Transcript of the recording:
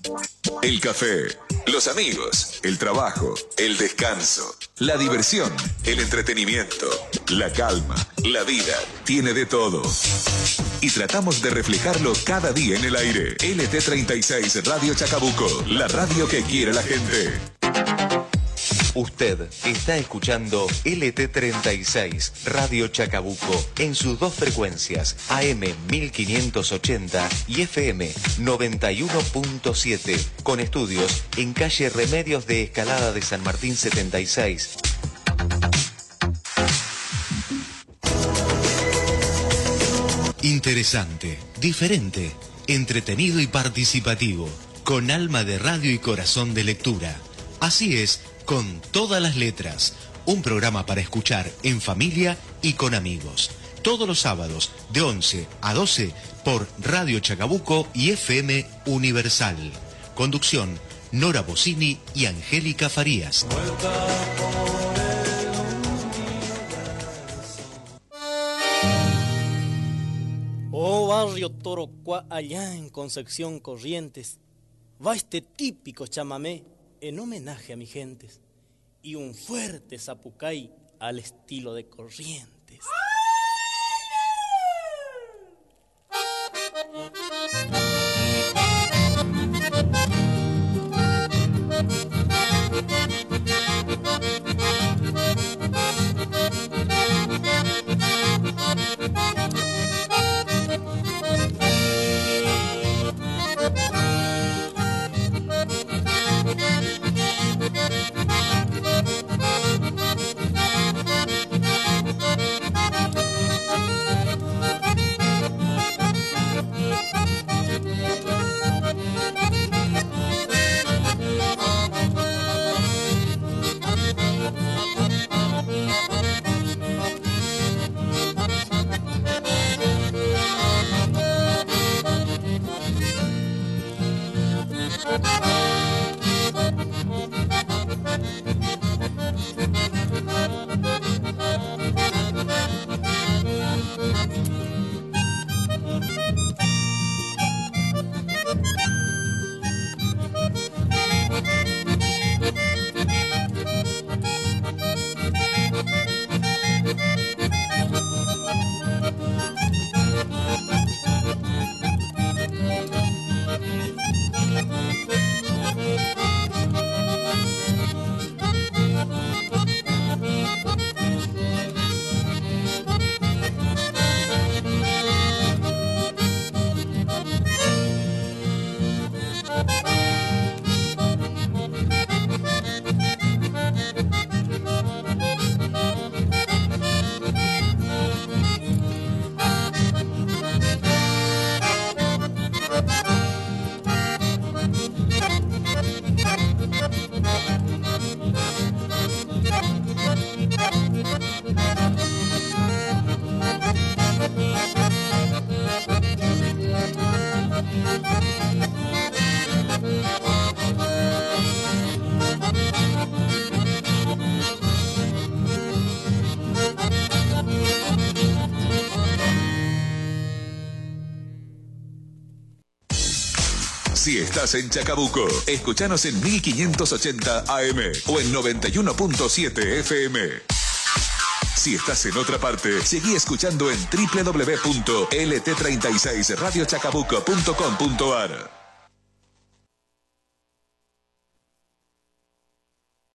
El café, los amigos, el trabajo, el descanso, la diversión, el entretenimiento, la calma, la vida, tiene de todo. Y tratamos de reflejarlo cada día en el aire. LT36 Radio Chacabuco, la radio que quiere la gente. Usted está escuchando LT36 Radio Chacabuco en sus dos frecuencias, AM 1580 y FM 91.7, con estudios en calle Remedios de Escalada de San Martín 76. Interesante, diferente, entretenido y participativo, con alma de radio y corazón de lectura. Así es, con todas las letras, un programa para escuchar en familia y con amigos. Todos los sábados de 11 a 12 por Radio Chacabuco y FM Universal. Conducción, Nora Bocini y Angélica Farías. Oh, barrio Torocuá, allá en Concepción Corrientes, va este típico chamamé en homenaje a mis gentes y un fuerte zapucay al estilo de Corrientes. Si estás en Chacabuco, escuchanos en 1580 AM o en 91.7 FM. Si estás en otra parte, seguí escuchando en www.lt36radiochacabuco.com.ar.